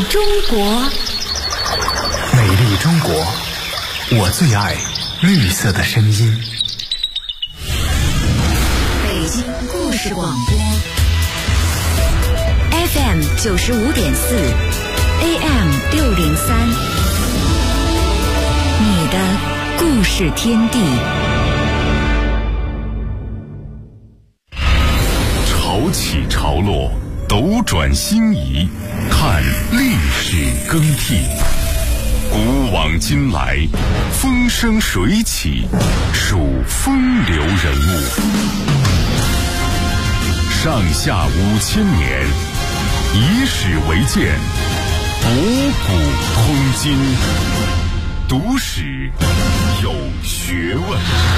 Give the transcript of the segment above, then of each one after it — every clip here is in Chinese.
中国， 美丽中国，我最爱绿色的声音。 北京故事广播 FM 95.4 AM 603，你的故事天地。 潮起潮落，斗转星移，看历史更替。古往今来，风生水起，数风流人物。上下5000年，以史为鉴，博古通今。读史有学问。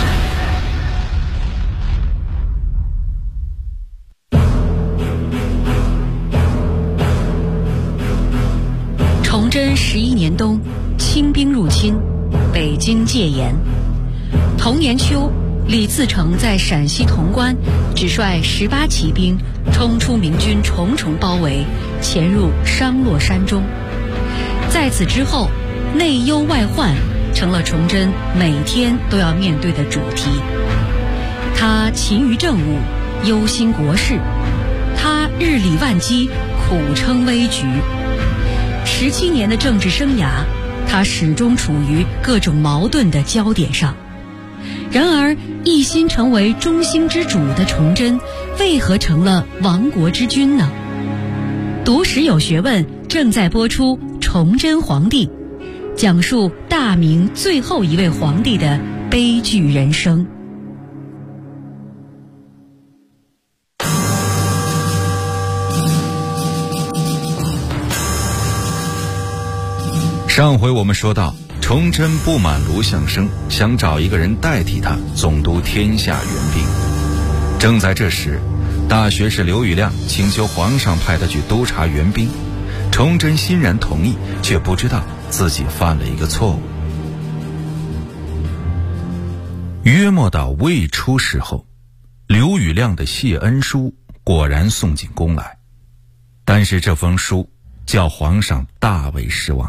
崇祯11年冬，清兵入侵，北京戒严。同年秋，李自成在陕西潼关只率18骑兵冲出明军重重包围，潜入商洛山中。在此之后，内忧外患成了崇祯每天都要面对的主题。他勤于政务，忧心国事，他日理万机，苦撑危局。17年的政治生涯，他始终处于各种矛盾的焦点上。然而，一心成为中兴之主的崇祯，为何成了亡国之君呢？读史有学问正在播出《崇祯皇帝》，讲述大明最后一位皇帝的悲剧人生。 上回我们说到，崇祯不满卢象升，想找一个人代替他总督天下援兵。正在这时，大学士刘宇亮请求皇上派他去督察援兵，崇祯欣然同意，却不知道自己犯了一个错误。约莫到未出事后，刘宇亮的谢恩书果然送进宫来，但是这封书叫皇上大为失望。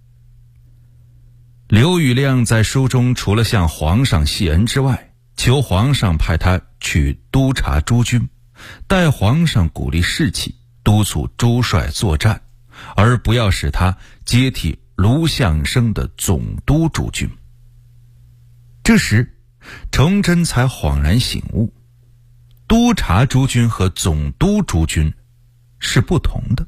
刘宇亮在书中除了向皇上谢恩之外，求皇上派他去督察诸军，待皇上鼓励士气，督促诸帅作战，而不要使他接替卢象升的总督诸军。这时崇祯才恍然醒悟，督察诸军和总督诸军是不同的。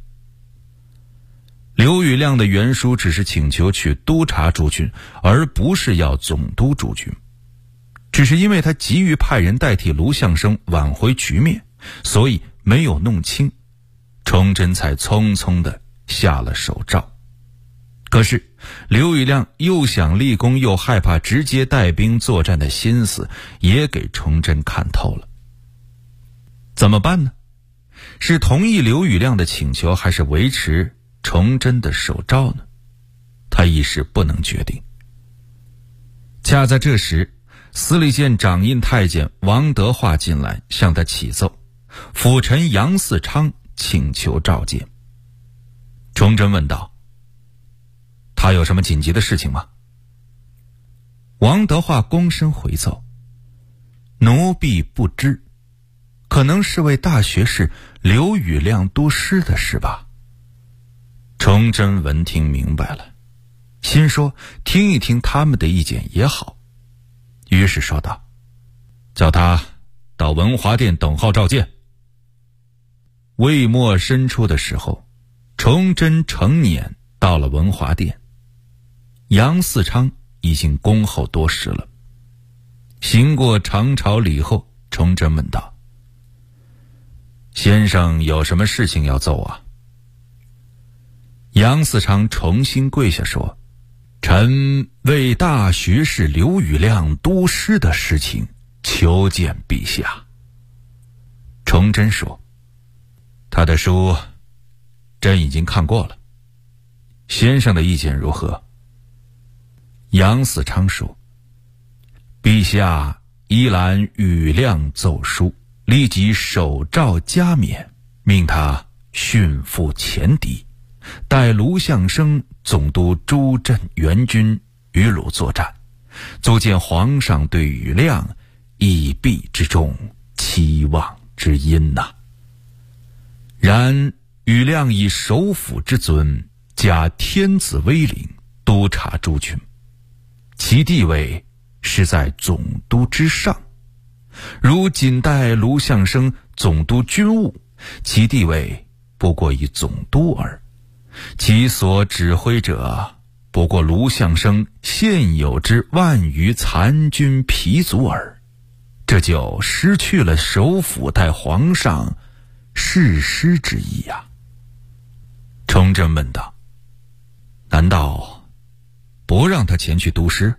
刘宇亮的原书只是请求去督察诸军，而不是要总督诸军。只是因为他急于派人代替卢象升挽回局面，所以没有弄清，崇祯才匆匆地下了手诏。可是刘宇亮又想立功又害怕直接带兵作战的心思也给崇祯看透了。怎么办呢？是同意刘宇亮的请求，还是维持崇祯的手诏呢？他一时不能决定。恰在这时，司礼监掌印太监王德化进来向他启奏，辅臣杨嗣昌请求召见。崇祯问道：他有什么紧急的事情吗？王德化躬身回奏：奴婢不知，可能是为大学士刘宇亮督师的事吧。崇祯闻听明白了，心说听一听他们的意见也好，于是说道：叫他到文华殿等候召见。未末申初的时候，崇祯乘辇到了文华殿，杨嗣昌已经恭候多时了。行过长朝礼后，崇祯问道：先生有什么事情要奏啊？杨嗣昌重新跪下说：臣为大学士刘宇亮督师的事情求见陛下。崇祯说：他的书朕已经看过了，先生的意见如何？杨嗣昌说：陛下依览宇亮奏书，立即手诏加冕，命他驯服前敌， 待卢象升总督朱镇援军与鲁作战，足见皇上对庾亮义必之重，期望之殷呐。然庾亮以首辅之尊，加天子威领，督察诸军，其地位是在总督之上。如仅代卢象升总督军务，其地位不过以总督耳，其所指挥者不过卢象升现有之万余残军疲卒耳，这就失去了首辅代皇上誓师之意呀。崇祯问道：难道不让他前去督师？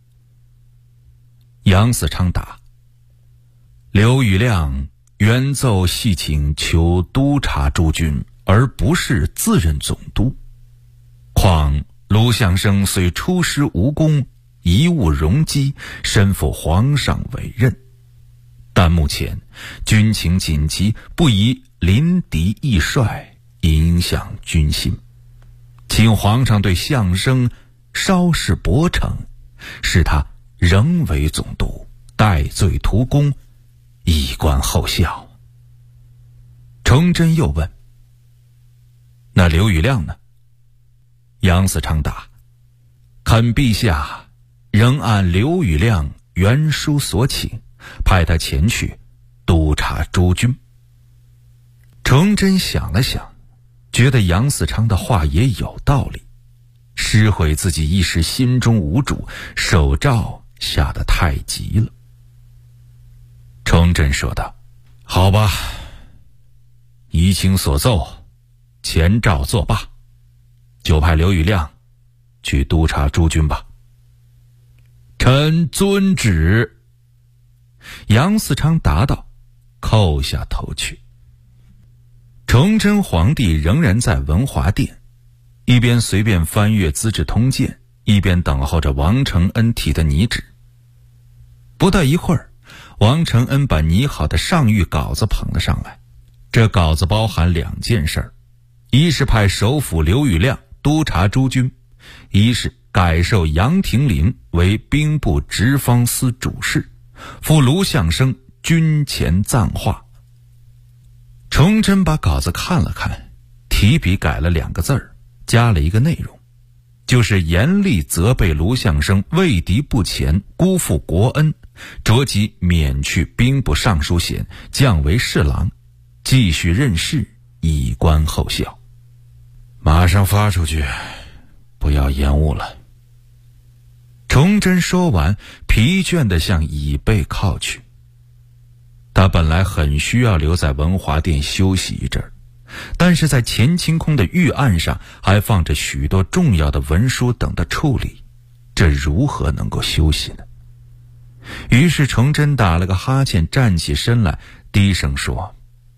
杨嗣昌答：刘庾亮原奏系请求督察诸军，而不是自任总督。况卢象升虽出师无功，贻误容机，身负皇上委任，但目前军情紧急，不宜临敌易帅，影响军心。请皇上对象升稍事薄惩，使他仍为总督，戴罪图功，以观后效。崇祯又问：那刘庾亮呢？杨嗣昌答：恳陛下仍按刘庾亮原书所请，派他前去督察诸军。崇祯想了想，觉得杨嗣昌的话也有道理，失悔自己一时心中无主，手诏下得太急了。崇祯说道：好吧，依卿所奏，前诏作罢，就派刘庾亮去督察诸军吧。臣遵旨。杨嗣昌答道，叩下头去。崇祯皇帝仍然在文华殿，一边随便翻阅《资治通鉴》，一边等候着王承恩提的拟旨。不大一会儿，王承恩把拟好的上谕稿子捧了上来。这稿子包含2件事，一是派首辅刘庾亮督察诸军，一是改授杨廷林为兵部直方司主事，赴卢象升军前赞话。崇祯把稿子看了看，提笔改了2个字儿，加了一个内容，就是严厉责备卢象升畏敌不前，辜负国恩，着即免去兵部尚书衔，降为侍郎，继续任事，以观后效。马上发出去，不要延误了。崇祯说完，疲倦地向椅背靠去。他本来很需要留在文华殿休息一阵儿，但是在乾清宫的御案上还放着许多重要的文书等着处理，这如何能够休息呢？于是崇祯打了个哈欠，站起身来，低声说：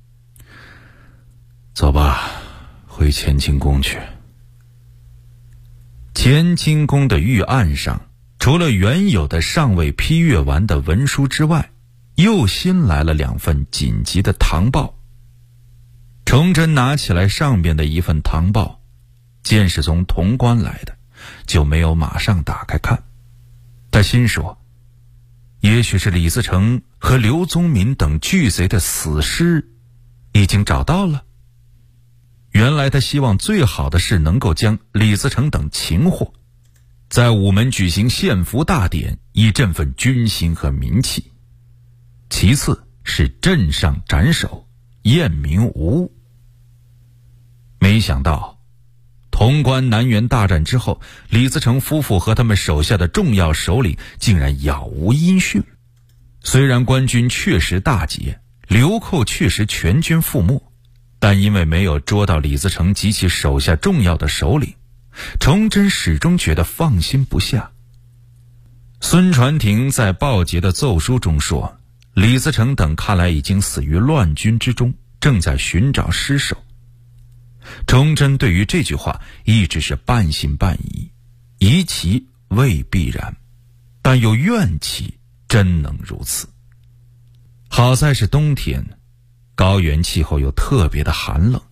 走吧，回乾清宫去。乾清宫的御案上，除了原有的尚未批阅完的文书之外，又新来了2份紧急的堂报。崇祯拿起来上边的一份堂报，见是从潼关来的，就没有马上打开看。他心说，也许是李自成和刘宗敏等巨贼的死尸已经找到了。原来他希望最好的是能够将李自成等擒获，在午门举行献俘大典，以振奋军心和民气。其次是镇上斩首，验明无误。没想到潼关南园大战之后，李自成夫妇和他们手下的重要首领竟然杳无音讯。虽然官军确实大捷，流寇确实全军覆没，但因为没有捉到李自成及其手下重要的首领，崇祯始终觉得放心不下。孙传庭在报捷的奏书中说，李自成等看来已经死于乱军之中，正在寻找尸首。崇祯对于这句话一直是半信半疑，疑其未必然，但又怨气真能如此。好在是冬天，高原气候又特别的寒冷，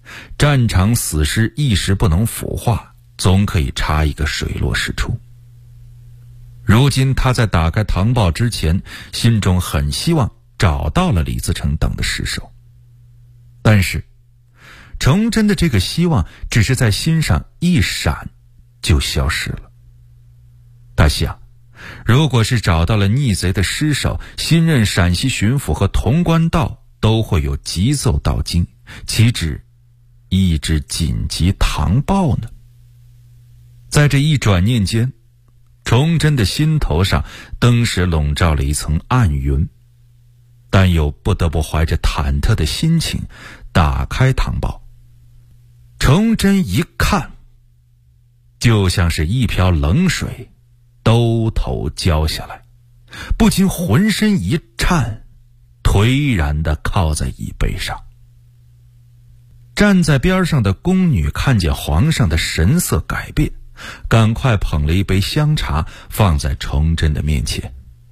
战场死尸一时不能腐化，总可以查一个水落石出。如今他在打开唐报之前，心中很希望找到了李自成等的尸首，但是崇祯的这个希望只是在心上一闪就消失了。他想，如果是找到了逆贼的尸首，新任陕西巡抚和潼关道都会有急奏到京，岂止一纸紧急唐报呢？在这一转念间，崇祯的心头上登时笼罩了一层暗云，但又不得不怀着忐忑的心情打开唐报。崇祯一看，就像是一瓢冷水兜头浇下来，不禁浑身一颤，颓然地靠在椅背上。站在边上的宫女看见皇上的神色改变，赶快捧了一杯香茶放在崇祯的面前。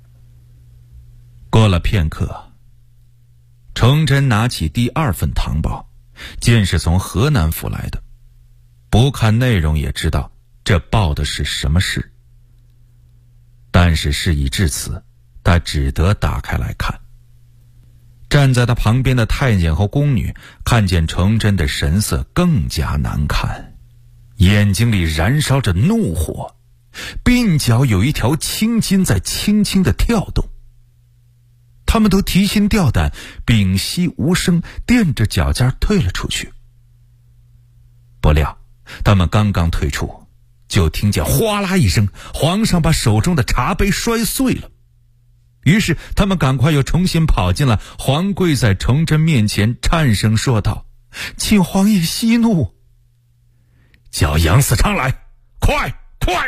过了片刻，崇祯拿起第二份唐报，见是从河南府来的，不看内容也知道这报的是什么事。但是事已至此，他只得打开来看。站在他旁边的太监和宫女看见崇祯的神色更加难看，眼睛里燃烧着怒火，鬓角有一条青筋在轻轻地跳动。他们都提心吊胆，屏息无声，垫着脚尖退了出去。不料他们刚刚退出，就听见哗啦一声，皇上把手中的茶杯摔碎了。于是他们赶快又重新跑进了，皇跪在崇祯面前，颤声说道：“请皇爷息怒。”叫杨嗣昌来，快！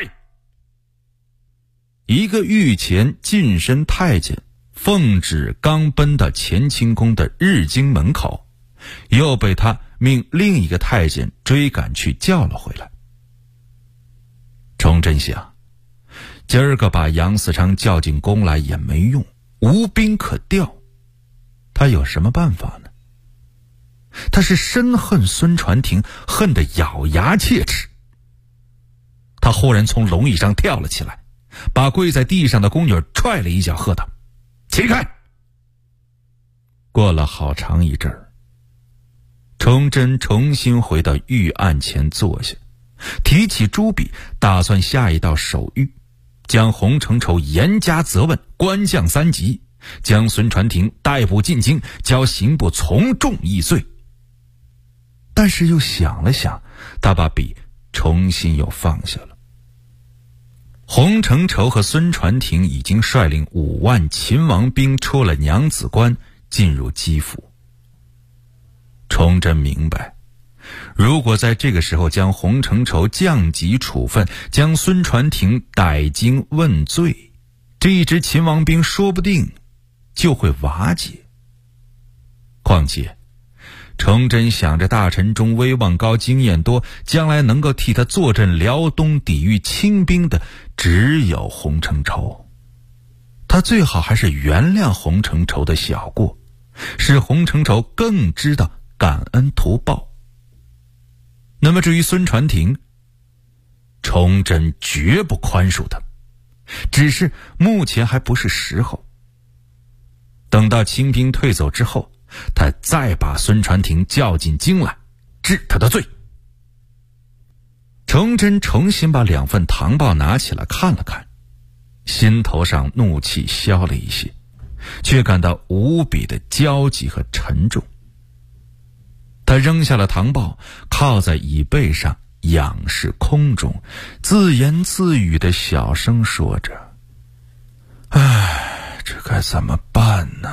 一个御前近身太监奉旨刚奔到乾清宫的日经门口，又被他命另一个太监追赶去叫了回来。崇祯想，今儿个把杨嗣昌叫进宫来也没用，无兵可调，他有什么办法呢？他是深恨孙传庭，恨得咬牙切齿。他忽然从龙椅上跳了起来，把跪在地上的宫女踹了一脚，喝道：“起开！”过了好长一阵儿，崇祯重新回到御案前坐下，提起朱笔，打算下一道手谕，将洪承畴严加责问，官降3级，将孙传庭逮捕进京，交刑部从重议罪。但是又想了想，他把笔重新又放下了。洪承畴和孙传庭已经率领5万秦王兵出了娘子关，进入基辅。崇祯明白，如果在这个时候将洪承畴降级处分，将孙传庭逮京问罪，这一支秦王兵说不定就会瓦解。况且崇祯想着大臣中威望高经验多，将来能够替他坐镇辽东抵御清兵的只有洪承畴，他最好还是原谅洪承畴的小过，使洪承畴更知道感恩图报。那么至于孙传庭，崇祯绝不宽恕他，只是目前还不是时候。等到清兵退走之后，他再把孙传庭叫进京来，治他的罪。崇祯重新把2份唐报拿起来看了看，心头上怒气消了一些，却感到无比的焦急和沉重。他扔下了唐报，靠在椅背上仰视空中，自言自语的小声说着：“唉，这该怎么办呢？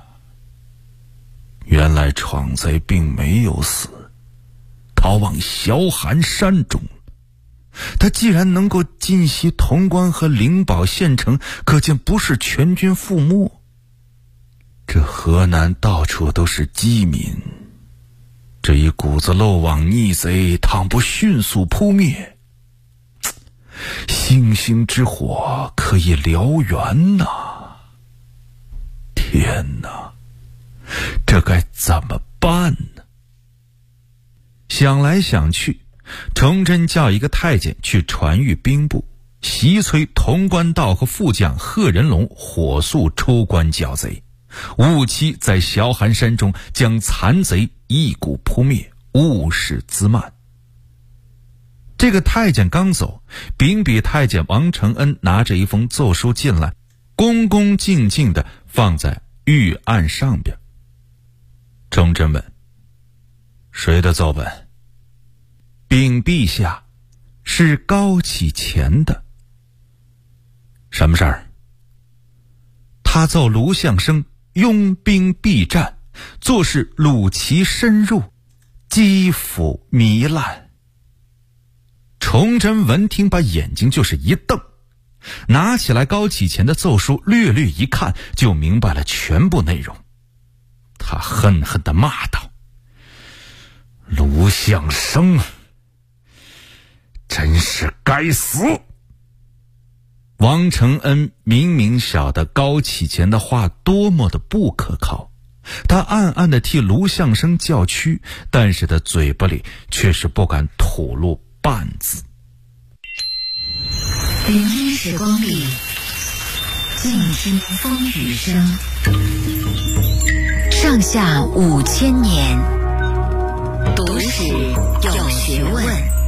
原来闯贼并没有死，逃往崤寒山中。他既然能够进袭潼关和灵宝县城，可见不是全军覆没。这河南到处都是饥民，这一股子漏网逆贼，倘不迅速扑灭，星星之火可以燎原呐！天哪，这该怎么办呢？” 想来想去，崇祯叫一个太监去传谕兵部，袭催潼关道和副将贺仁龙火速出关剿贼，务期在小寒山中将残贼一鼓扑灭，勿使滋蔓。这个太监刚走，秉笔太监王承恩拿着一封奏书进来，恭恭敬敬地放在御案上边。崇祯问：谁的奏本？禀陛下，是高启乾的。什么事儿？他奏卢象升拥兵避战，做是虏骑深入，击斧糜烂。崇祯闻听，把眼睛就是一瞪，拿起来高启乾的奏书略略一看，就明白了全部内容。他恨恨地骂道：卢象升真是该死！王承恩明明晓得高启乾的话多么的不可靠，他暗暗地替卢象升叫屈，但是他嘴巴里却是不敢吐露半字。 聆听时光里，静听风雨声。上下5000年，读史有学问。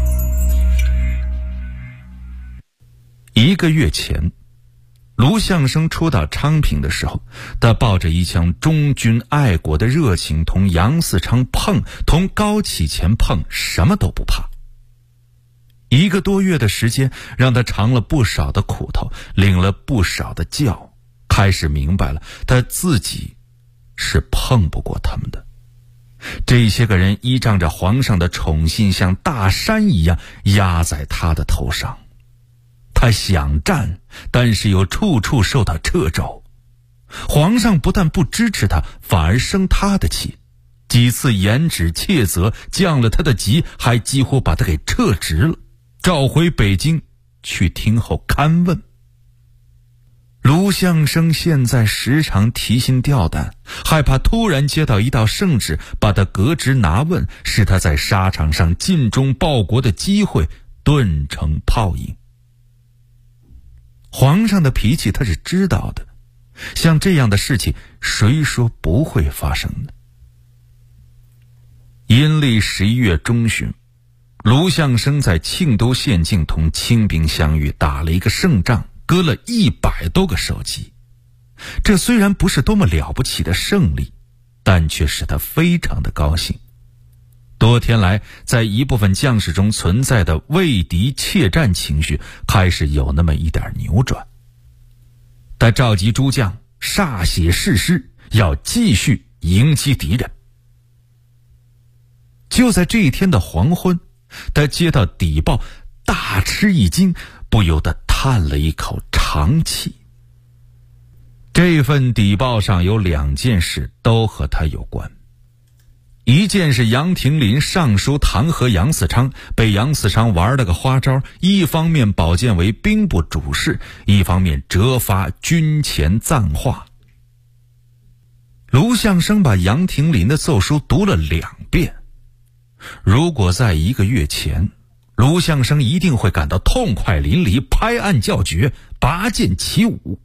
1个月前，卢象升初到昌平的时候，他抱着一腔忠君爱国的热情，同杨嗣昌碰，同高启乾碰，什么都不怕。1个多月的时间，让他尝了不少的苦头，领了不少的教，开始明白了他自己是碰不过他们的。这些个人依仗着皇上的宠信，像大山一样压在他的头上。他想战，但是又处处受到掣肘。皇上不但不支持他，反而生他的气，几次严旨切责，降了他的级，还几乎把他给撤职了，召回北京去听候勘问。卢象升现在时常提心吊胆，害怕突然接到一道圣旨把他革职拿问，使他在沙场上尽忠报国的机会顿成泡影。皇上的脾气他是知道的，像这样的事情谁说不会发生呢？阴历11月中旬，卢象升在庆都县境同清兵相遇，打了一个胜仗，割了100多个首级。这虽然不是多么了不起的胜利，但却使他非常的高兴。多天来，在一部分将士中存在的畏敌怯战情绪开始有那么一点扭转。他召集诸将歃血誓师，要继续迎击敌人。就在这一天的黄昏，他接到底报，大吃一惊，不由得叹了一口长气。这份底报上有2件事都和他有关。一件是杨廷林上书弹劾杨嗣昌，被杨嗣昌玩了个花招，一方面保荐为兵部主事，一方面折发军前赞话。卢象升把杨廷林的奏书读了2遍。如果在1个月前，卢象升一定会感到痛快淋漓，拍案叫绝，拔剑起舞。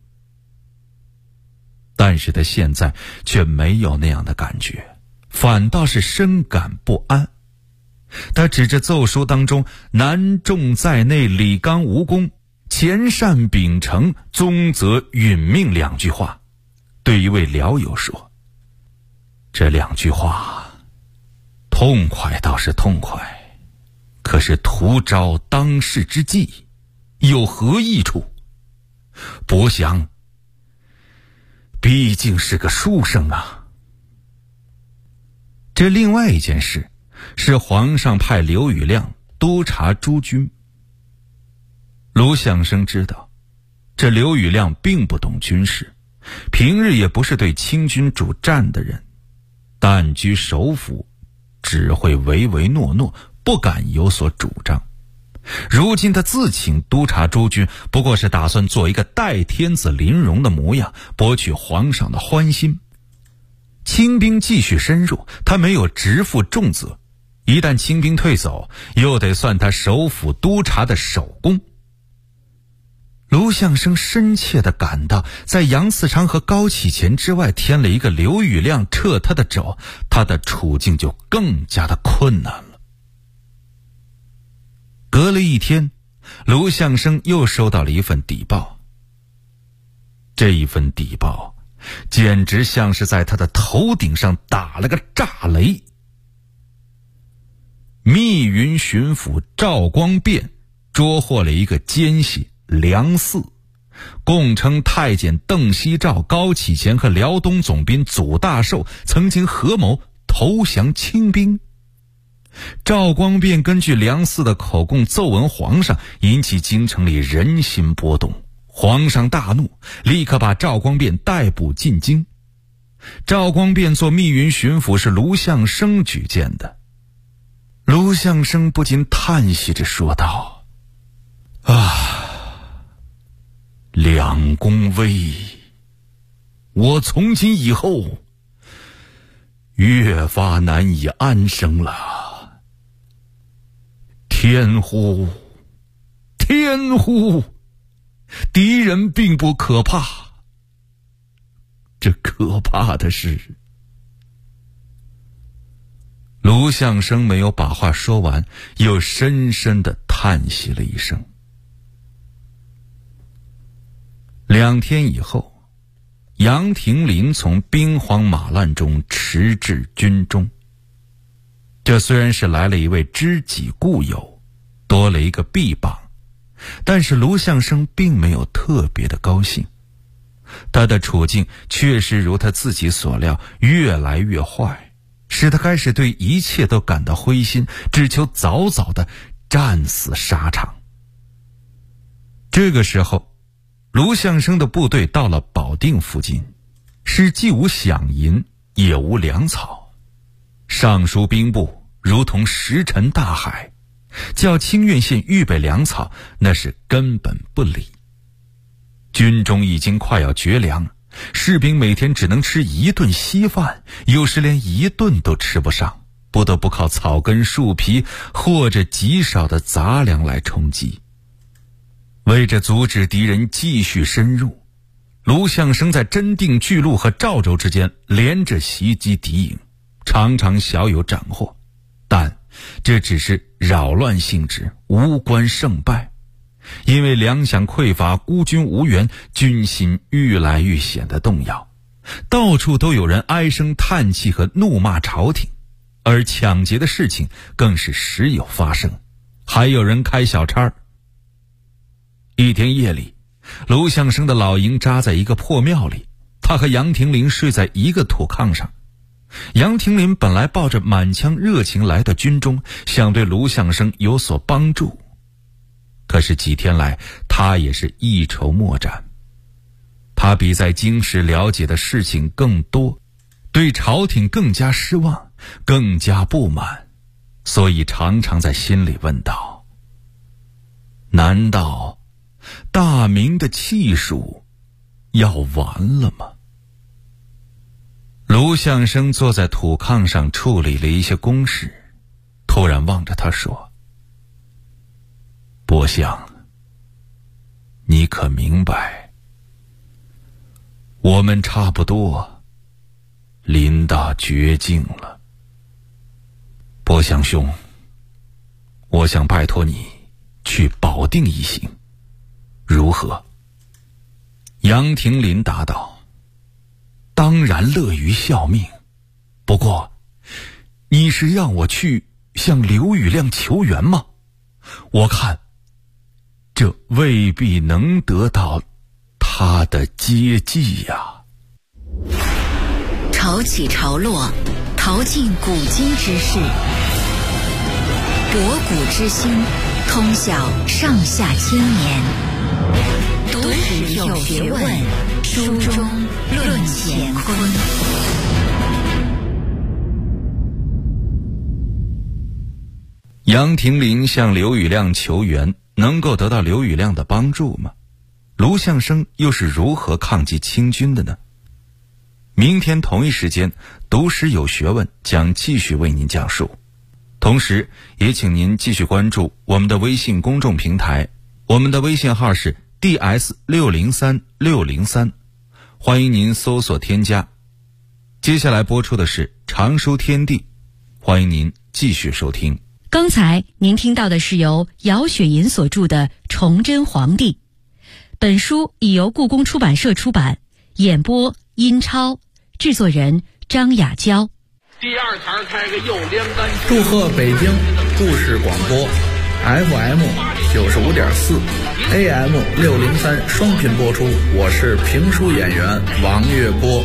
但是他现在却没有那样的感觉，反倒是深感不安。他指着奏书当中南重在内，李纲无功，前善秉承，宗则殒命2句话，对一位僚友说：这2句话痛快倒是痛快，可是图招当世之计，有何益处？伯祥毕竟是个书生啊。这另外一件事是皇上派刘宇亮督察诸军。卢象升知道，这刘宇亮并不懂军事，平日也不是对清军主战的人，但居首府，只会唯唯诺诺，不敢有所主张。如今他自请督察诸军，不过是打算做一个代天子临戎的模样，博取皇上的欢心。清兵继续深入，他没有直负重责， 一旦清兵退走，又得算他首辅督察的首功。卢象升深切地感到，在杨嗣昌和高启乾之外添了一个刘宇亮掣他的肘，他的处境就更加的困难了。隔了一天，卢象升又收到了一份底报。这一份底报简直像是在他的头顶上打了个炸雷。密云巡抚赵光变捉获了一个奸细梁嗣，供称太监邓锡照、高启乾和辽东总兵祖大寿曾经合谋投降清兵。赵光变根据梁嗣的口供奏闻皇上，引起京城里人心波动。皇上大怒，立刻把赵光变逮捕进京。赵光变做密云巡抚是卢象升举荐的。卢象升不禁叹息着说道：两公危，我从今以后越发难以安生了。天乎，天乎，敌人并不可怕，这可怕的是……卢象升没有把话说完，又深深地叹息了一声。2天以后，杨廷林从兵荒马乱中驰至军中。这虽然是来了一位知己故友，多了一个臂膀，但是卢象升并没有特别的高兴。他的处境确实如他自己所料，越来越坏，使他开始对一切都感到灰心，只求早早的战死沙场。这个时候，卢象升的部队到了保定附近，是既无饷银也无粮草，尚书兵部如同石沉大海，叫清苑县预备粮草，那是根本不理。军中已经快要绝粮，士兵每天只能吃1顿稀饭，有时连1顿都吃不上，不得不靠草根树皮或者极少的杂粮来充饥。为着阻止敌人继续深入，卢象升在真定、巨鹿和赵州之间连着袭击敌营，常常小有斩获，但这只是扰乱性质，无关胜败。因为粮饷匮乏，孤军无援，军心愈来愈显得动摇，到处都有人唉声叹气和怒骂朝廷，而抢劫的事情更是时有发生，还有人开小差。一天夜里，卢象升的老营扎在一个破庙里，他和杨廷林睡在一个土炕上。杨廷林本来抱着满腔热情来到军中，想对卢象升有所帮助，可是几天来他也是一筹莫展。他比在京时了解的事情更多，对朝廷更加失望，更加不满，所以常常在心里问道：难道大明的气数要完了吗？卢象升坐在土炕上处理了一些公事，突然望着他说：伯相，你可明白，我们差不多临到绝境了。伯相兄，我想拜托你去保定一行，如何？杨廷林答道：当然乐于效命，不过你是让我去向刘宇亮求援吗？我看这未必能得到他的接济呀。 潮起潮落，淘尽古今之事，博古之今，通晓上下千年。读史有学问，书中论乾坤。 杨廷林向刘宇亮求援，能够得到刘宇亮的帮助吗？卢象升又是如何抗击清军的呢？明天同一时间，读史有学问将继续为您讲述。 同时也请您继续关注我们的微信公众平台，我们的微信号是 DS603603，欢迎您搜索添加。接下来播出的是常书天地，欢迎您继续收听。 刚才您听到的是由姚雪银所著的《崇祯皇帝》，本书已由故宫出版社出版，演播殷超，制作人张雅娇。 第二台开个右连杆。 祝贺北京故事广播 FM 95.4 AM 603双频播出，我是评书演员王月波。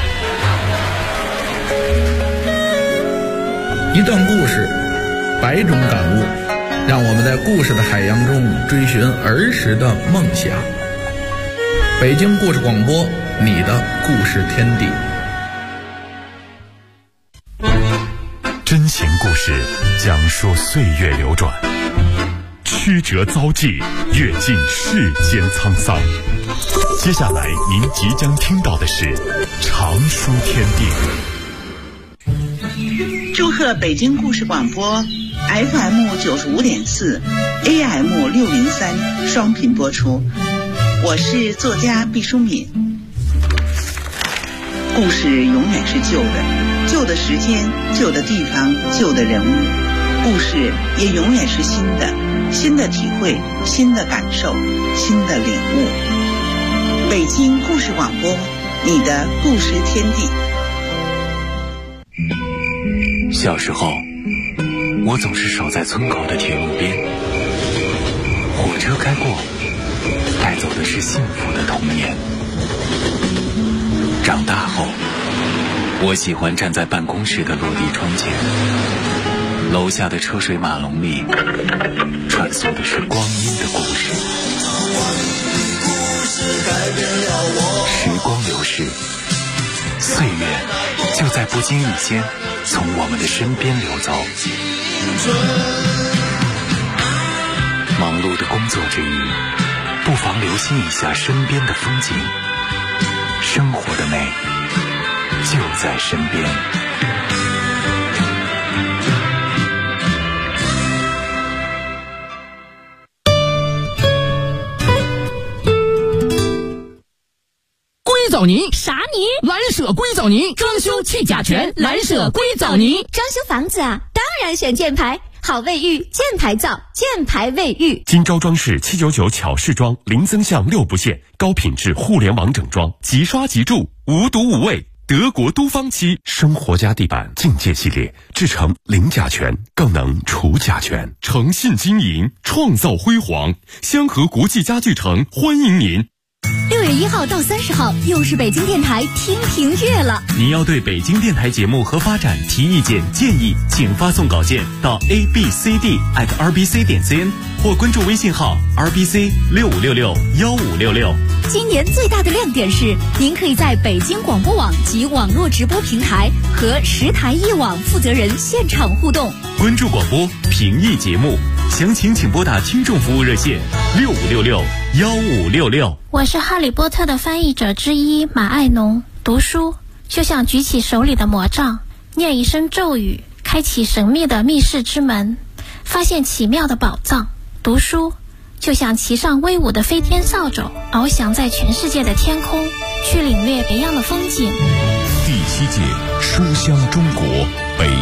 一段故事，100种感悟，让我们在故事的海洋中追寻儿时的梦想。北京故事广播，你的故事天地。 真情故事讲述岁月流转，曲折遭际，阅尽世间沧桑。接下来您即将听到的是常书天地。 祝贺北京故事广播 FM 95.4 AM 603双频播出，我是作家毕淑敏。故事永远是旧的，旧的时间，旧的地方，旧的人物，故事也永远是新的，新的体会，新的感受，新的领悟。北京故事广播，你的故事天地。 小时候，我总是守在村口的铁路边，火车开过，带走的是幸福的童年。长大后，我喜欢站在办公室的落地窗前，楼下的车水马龙里穿梭的是光阴的故事。时光流逝，岁月就在不经意间从我们的身边流走。忙碌的工作之余，不妨留心一下身边的风景，生活的美就在身边。 硅藻泥？ 啥泥？ 蓝舍硅藻泥，装修去甲醛，蓝舍硅藻泥。 装修房子啊，当然选箭牌，好卫浴，箭牌造，箭牌卫浴。 金招装饰799巧饰装，零增项6不限，高品质互联网整装，即刷即住，无毒无味。德国都芳漆生活家地板境界系列，制成零甲醛，更能除甲醛。诚信经营，创造辉煌。香河国际家具城欢迎您。 6月1号到30号，又是北京电台听评月了。 您要对北京电台节目和发展提意见建议，请发送稿件到 abcd@rbc.cn 或关注微信号 rbc65661566。 今年最大的亮点是，您可以在北京广播网及网络直播平台和10台一网负责人现场互动。 关注广播，评议节目，详情请拨打听众服务热线65661566。 我是哈利波特的翻译者之一马爱农。读书就像举起手里的魔杖，念一声咒语，开启神秘的密室之门，发现奇妙的宝藏。读书就像骑上威武的飞天扫帚，翱翔在全世界的天空，去领略别样的风景。 第7届书香中国北